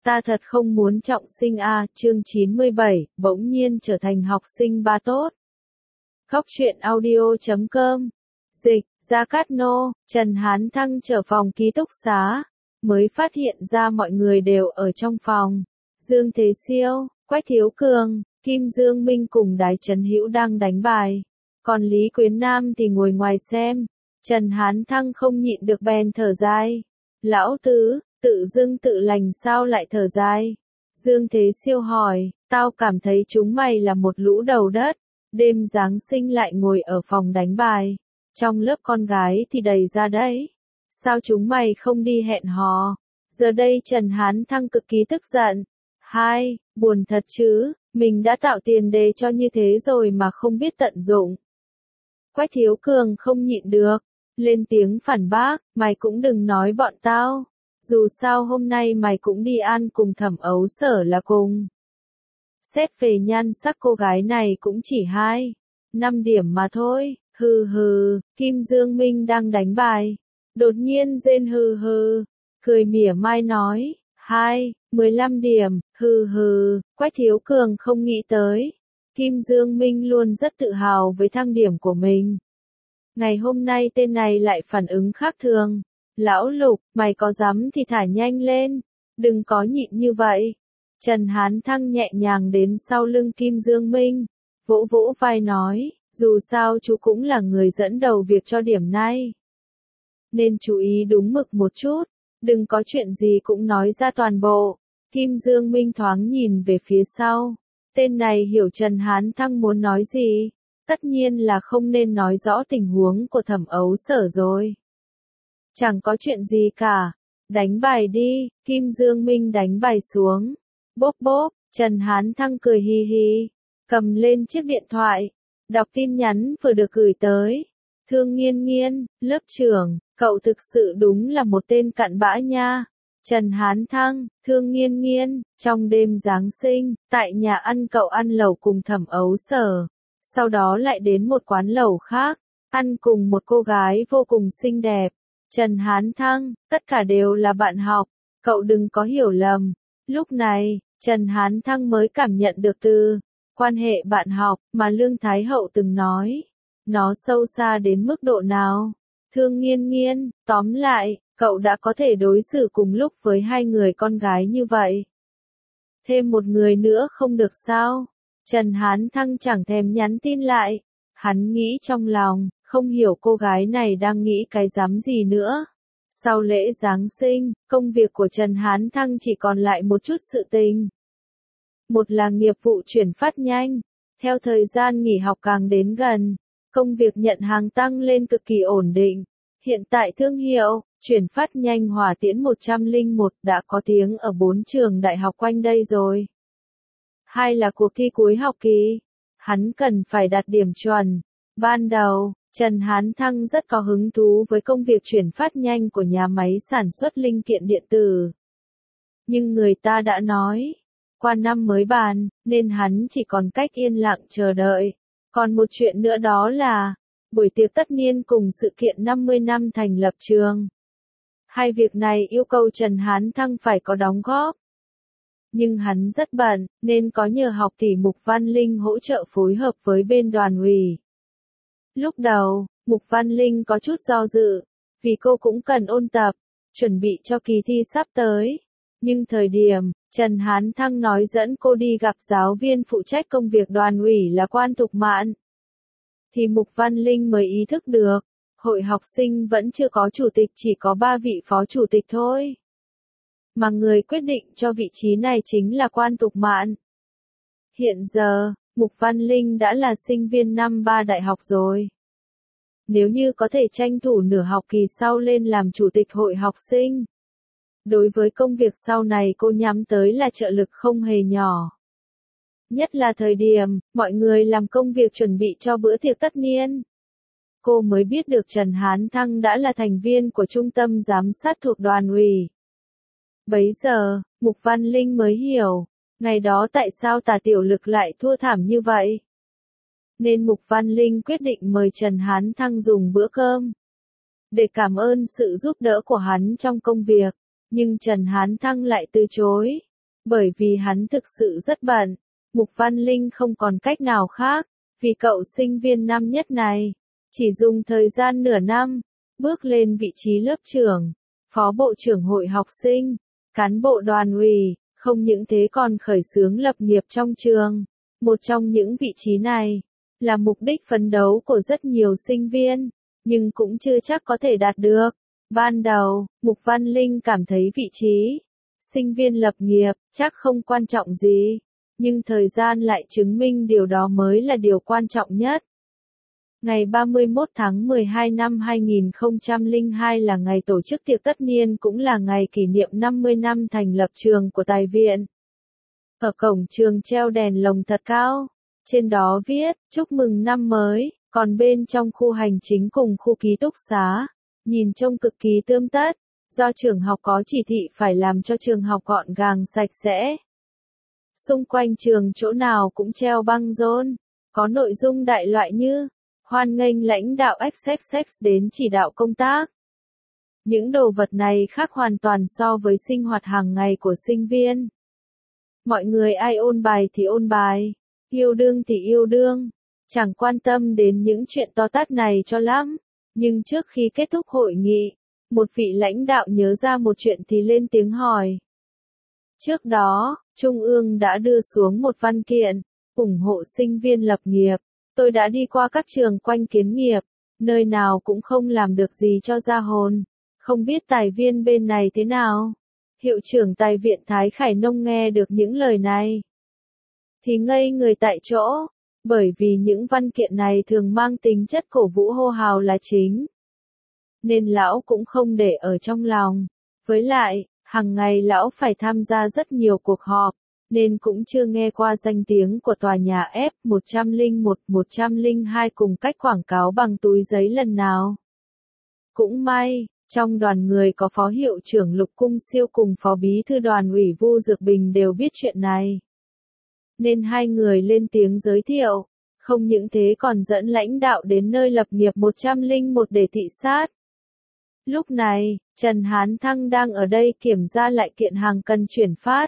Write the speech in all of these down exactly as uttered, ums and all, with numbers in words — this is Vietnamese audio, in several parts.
Ta thật không muốn trọng sinh a, chương chín mươi bảy, bỗng nhiên trở thành học sinh ba tốt. Góc truyện audio chấm com. Dịch, Gia Cát Nô, Trần Hán Thăng trở phòng ký túc xá, mới phát hiện ra mọi người đều ở trong phòng. Dương Thế Siêu, Quách Thiếu Cường, Kim Dương Minh cùng Đái Trấn Hữu đang đánh bài, còn Lý Quyến Nam thì ngồi ngoài xem. Trần Hán Thăng không nhịn được bèn thở dài. Lão tứ, tự dưng tự lành sao lại thở dài? Dương Thế Siêu hỏi, tao cảm thấy chúng mày là một lũ đầu đất, đêm Giáng sinh lại ngồi ở phòng đánh bài, trong lớp con gái thì đầy ra đấy. Sao chúng mày không đi hẹn hò? Giờ đây Trần Hán Thăng cực kỳ tức giận. Hai, buồn thật chứ, mình đã tạo tiền đề cho như thế rồi mà không biết tận dụng. Quách Thiếu Cường không nhịn được, lên tiếng phản bác, mày cũng đừng nói bọn tao. Dù sao hôm nay mày cũng đi ăn cùng Thẩm Ấu Sở là cùng. Xét về nhan sắc cô gái này cũng chỉ hai, năm điểm mà thôi, hừ hừ, Kim Dương Minh đang đánh bài. Đột nhiên rên hừ hừ, cười mỉa mai nói, hai, mười lăm điểm, hừ hừ, Quách Thiếu Cường không nghĩ tới. Kim Dương Minh luôn rất tự hào với thang điểm của mình. Ngày hôm nay tên này lại phản ứng khác thường. Lão Lục, mày có dám thì thả nhanh lên, đừng có nhịn như vậy. Trần Hán Thăng nhẹ nhàng đến sau lưng Kim Dương Minh, vỗ vỗ vai nói, dù sao chú cũng là người dẫn đầu việc cho điểm này. Nên chú ý đúng mực một chút, đừng có chuyện gì cũng nói ra toàn bộ. Kim Dương Minh thoáng nhìn về phía sau, tên này hiểu Trần Hán Thăng muốn nói gì, tất nhiên là không nên nói rõ tình huống của Thẩm Ấu Sở rồi. Chẳng có chuyện gì cả, đánh bài đi, Kim Dương Minh đánh bài xuống. Bốp bốp, Trần Hán Thăng cười hi hi, cầm lên chiếc điện thoại, đọc tin nhắn vừa được gửi tới. Thương Nghiên Nghiên, lớp trưởng, cậu thực sự đúng là một tên cặn bã nha. Trần Hán Thăng, Thương Nghiên Nghiên, trong đêm Giáng sinh, tại nhà ăn cậu ăn lẩu cùng Thẩm Ấu Sở, sau đó lại đến một quán lẩu khác, ăn cùng một cô gái vô cùng xinh đẹp. Trần Hán Thăng, tất cả đều là bạn học, cậu đừng có hiểu lầm. Lúc này, Trần Hán Thăng mới cảm nhận được từ quan hệ bạn học mà Lương Thái Hậu từng nói. Nó sâu xa đến mức độ nào? Thương Nghiên Nghiên, tóm lại, cậu đã có thể đối xử cùng lúc với hai người con gái như vậy. Thêm một người nữa không được sao? Trần Hán Thăng chẳng thèm nhắn tin lại. Hắn nghĩ trong lòng, không hiểu cô gái này đang nghĩ cái dám gì nữa. Sau lễ Giáng sinh, công việc của Trần Hán Thăng chỉ còn lại một chút sự tình. Một là nghiệp vụ chuyển phát nhanh. Theo thời gian nghỉ học càng đến gần, công việc nhận hàng tăng lên cực kỳ ổn định. Hiện tại thương hiệu, chuyển phát nhanh Hỏa Tiễn một không một đã có tiếng ở bốn trường đại học quanh đây rồi. Hai là cuộc thi cuối học kỳ. Hắn cần phải đạt điểm chuẩn. Ban đầu, Trần Hán Thăng rất có hứng thú với công việc chuyển phát nhanh của nhà máy sản xuất linh kiện điện tử. Nhưng người ta đã nói, qua năm mới bàn, nên hắn chỉ còn cách yên lặng chờ đợi. Còn một chuyện nữa đó là, buổi tiệc tất niên cùng sự kiện năm mươi năm thành lập trường. Hai việc này yêu cầu Trần Hán Thăng phải có đóng góp. Nhưng hắn rất bận, nên có nhờ học tỷ Mục Văn Linh hỗ trợ phối hợp với bên đoàn ủy. Lúc đầu, Mục Văn Linh có chút do dự, vì cô cũng cần ôn tập, chuẩn bị cho kỳ thi sắp tới. Nhưng thời điểm, Trần Hán Thăng nói dẫn cô đi gặp giáo viên phụ trách công việc đoàn ủy là Quan Thục Mạn, thì Mục Văn Linh mới ý thức được, hội học sinh vẫn chưa có chủ tịch, chỉ có ba vị phó chủ tịch thôi. Mà người quyết định cho vị trí này chính là Quan Thục Mạn. Hiện giờ, Mục Văn Linh đã là sinh viên năm ba đại học rồi. Nếu như có thể tranh thủ nửa học kỳ sau lên làm chủ tịch hội học sinh, đối với công việc sau này cô nhắm tới là trợ lực không hề nhỏ. Nhất là thời điểm, mọi người làm công việc chuẩn bị cho bữa tiệc tất niên. Cô mới biết được Trần Hán Thăng đã là thành viên của trung tâm giám sát thuộc đoàn ủy. Bấy giờ, Mục Văn Linh mới hiểu, ngày đó tại sao Tả Tiểu Lực lại thua thảm như vậy. Nên Mục Văn Linh quyết định mời Trần Hán Thăng dùng bữa cơm, để cảm ơn sự giúp đỡ của hắn trong công việc. Nhưng Trần Hán Thăng lại từ chối. Bởi vì hắn thực sự rất bận, Mục Văn Linh không còn cách nào khác, vì cậu sinh viên năm nhất này, chỉ dùng thời gian nửa năm, bước lên vị trí lớp trưởng, phó bộ trưởng hội học sinh, cán bộ đoàn ủy, không những thế còn khởi xướng lập nghiệp trong trường. Một trong những vị trí này, là mục đích phấn đấu của rất nhiều sinh viên, nhưng cũng chưa chắc có thể đạt được. Ban đầu, Mục Văn Linh cảm thấy vị trí sinh viên lập nghiệp chắc không quan trọng gì, nhưng thời gian lại chứng minh điều đó mới là điều quan trọng nhất. Ngày ba mươi mốt tháng mười hai năm hai nghìn không trăm lẻ hai là ngày tổ chức tiệc tất niên, cũng là ngày kỷ niệm năm mươi năm thành lập trường của Tài viện. Ở cổng trường treo đèn lồng thật cao, trên đó viết, chúc mừng năm mới, còn bên trong khu hành chính cùng khu ký túc xá, nhìn trông cực kỳ tươm tất, do trường học có chỉ thị phải làm cho trường học gọn gàng sạch sẽ. Xung quanh trường chỗ nào cũng treo băng rôn, có nội dung đại loại như, hoan nghênh lãnh đạo ích ích ích đến chỉ đạo công tác. Những đồ vật này khác hoàn toàn so với sinh hoạt hàng ngày của sinh viên. Mọi người ai ôn bài thì ôn bài, yêu đương thì yêu đương, chẳng quan tâm đến những chuyện to tát này cho lắm. Nhưng trước khi kết thúc hội nghị, một vị lãnh đạo nhớ ra một chuyện thì lên tiếng hỏi. Trước đó, Trung ương đã đưa xuống một văn kiện, ủng hộ sinh viên lập nghiệp. Tôi đã đi qua các trường quanh kiến nghiệp, nơi nào cũng không làm được gì cho ra hồn. Không biết tài viên bên này thế nào? Hiệu trưởng Tài viện Thái Khải Nông nghe được những lời này thì ngây người tại chỗ, bởi vì những văn kiện này thường mang tính chất cổ vũ hô hào là chính. Nên lão cũng không để ở trong lòng. Với lại, hàng ngày lão phải tham gia rất nhiều cuộc họp, nên cũng chưa nghe qua danh tiếng của tòa nhà F một không một, một không hai cùng cách quảng cáo bằng túi giấy lần nào. Cũng may, trong đoàn người có Phó Hiệu trưởng Lục Cung Siêu cùng Phó Bí thư Đoàn ủy Vu Dược Bình đều biết chuyện này. Nên hai người lên tiếng giới thiệu, không những thế còn dẫn lãnh đạo đến nơi lập nghiệp một không một để thị sát. Lúc này, Trần Hán Thăng đang ở đây kiểm tra lại kiện hàng cần chuyển phát.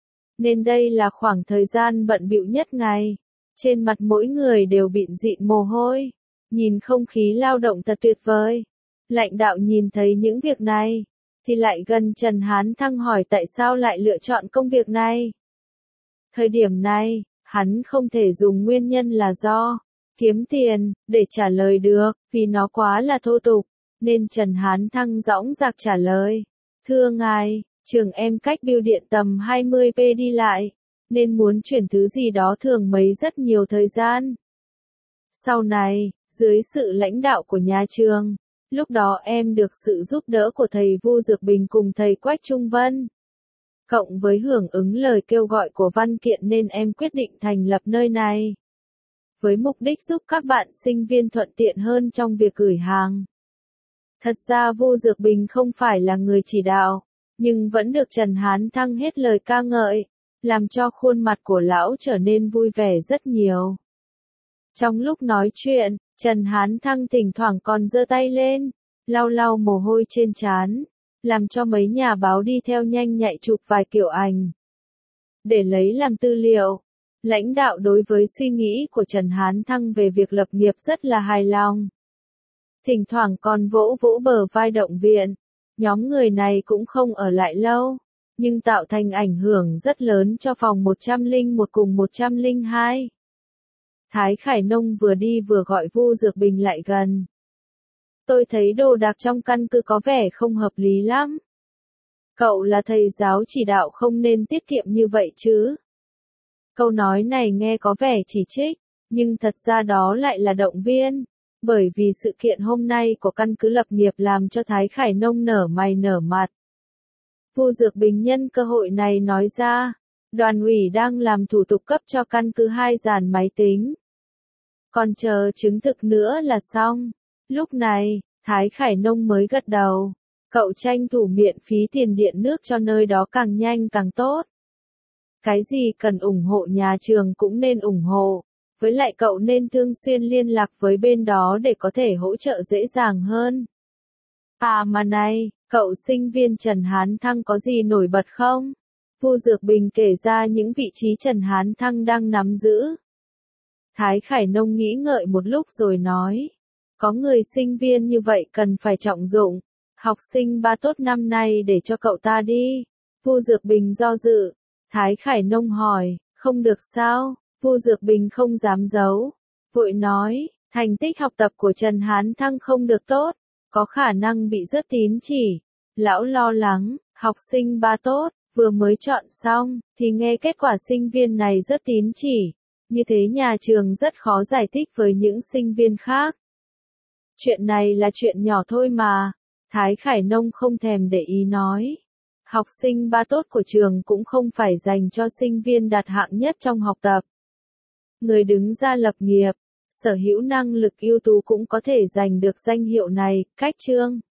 Nên đây là khoảng thời gian bận bịu nhất ngày. Trên mặt mỗi người đều bịn dịn mồ hôi. Nhìn không khí lao động thật tuyệt vời. Lãnh đạo nhìn thấy những việc này, thì lại gần Trần Hán Thăng hỏi tại sao lại lựa chọn công việc này. Thời điểm này, hắn không thể dùng nguyên nhân là do kiếm tiền để trả lời được, vì nó quá là thô tục. Nên Trần Hán Thăng dõng dạc trả lời. Thưa ngài, trường em cách bưu điện tầm hai mươi ki lô mét đi lại, nên muốn chuyển thứ gì đó thường mấy rất nhiều thời gian. Sau này, dưới sự lãnh đạo của nhà trường, lúc đó em được sự giúp đỡ của thầy Vu Dược Bình cùng thầy Quách Trung Vân. Cộng với hưởng ứng lời kêu gọi của văn kiện nên em quyết định thành lập nơi này. Với mục đích giúp các bạn sinh viên thuận tiện hơn trong việc gửi hàng. Thật ra Vu Dược Bình không phải là người chỉ đạo, nhưng vẫn được Trần Hán Thăng hết lời ca ngợi, làm cho khuôn mặt của lão trở nên vui vẻ rất nhiều. Trong lúc nói chuyện, Trần Hán Thăng thỉnh thoảng còn giơ tay lên, lau lau mồ hôi trên trán, làm cho mấy nhà báo đi theo nhanh nhạy chụp vài kiểu ảnh. Để lấy làm tư liệu, lãnh đạo đối với suy nghĩ của Trần Hán Thăng về việc lập nghiệp rất là hài lòng. Thỉnh thoảng còn vỗ vỗ bờ vai động viên. Nhóm người này cũng không ở lại lâu, nhưng tạo thành ảnh hưởng rất lớn cho phòng một không một cùng một không hai. Thái Khải Nông vừa đi vừa gọi Vu Dược Bình lại gần. Tôi thấy đồ đạc trong căn cứ có vẻ không hợp lý lắm. Cậu là thầy giáo chỉ đạo không nên tiết kiệm như vậy chứ. Câu nói này nghe có vẻ chỉ trích, nhưng thật ra đó lại là động viên. Bởi vì sự kiện hôm nay của căn cứ lập nghiệp làm cho Thái Khải Nông nở mày nở mặt. Vu Dược Bình nhân cơ hội này nói ra, đoàn ủy đang làm thủ tục cấp cho căn cứ hai dàn máy tính. Còn chờ chứng thực nữa là xong. Lúc này, Thái Khải Nông mới gật đầu. Cậu tranh thủ miễn phí tiền điện nước cho nơi đó càng nhanh càng tốt. Cái gì cần ủng hộ nhà trường cũng nên ủng hộ. Với lại cậu nên thường xuyên liên lạc với bên đó để có thể hỗ trợ dễ dàng hơn. À mà này, cậu sinh viên Trần Hán Thăng có gì nổi bật không? Vu Dược Bình kể ra những vị trí Trần Hán Thăng đang nắm giữ. Thái Khải Nông nghĩ ngợi một lúc rồi nói. Có người sinh viên như vậy cần phải trọng dụng. Học sinh ba tốt năm nay để cho cậu ta đi. Vu Dược Bình do dự. Thái Khải Nông hỏi, không được sao? Vu Dược Bình không dám giấu. Vội nói, thành tích học tập của Trần Hán Thăng không được tốt. Có khả năng bị rớt tín chỉ. Lão lo lắng, học sinh ba tốt, vừa mới chọn xong, thì nghe kết quả sinh viên này rớt tín chỉ. Như thế nhà trường rất khó giải thích với những sinh viên khác. Chuyện này là chuyện nhỏ thôi mà. Thái Khải Nông không thèm để ý nói. Học sinh ba tốt của trường cũng không phải dành cho sinh viên đạt hạng nhất trong học tập. Người đứng ra lập nghiệp, sở hữu năng lực ưu tú cũng có thể giành được danh hiệu này. Cách chương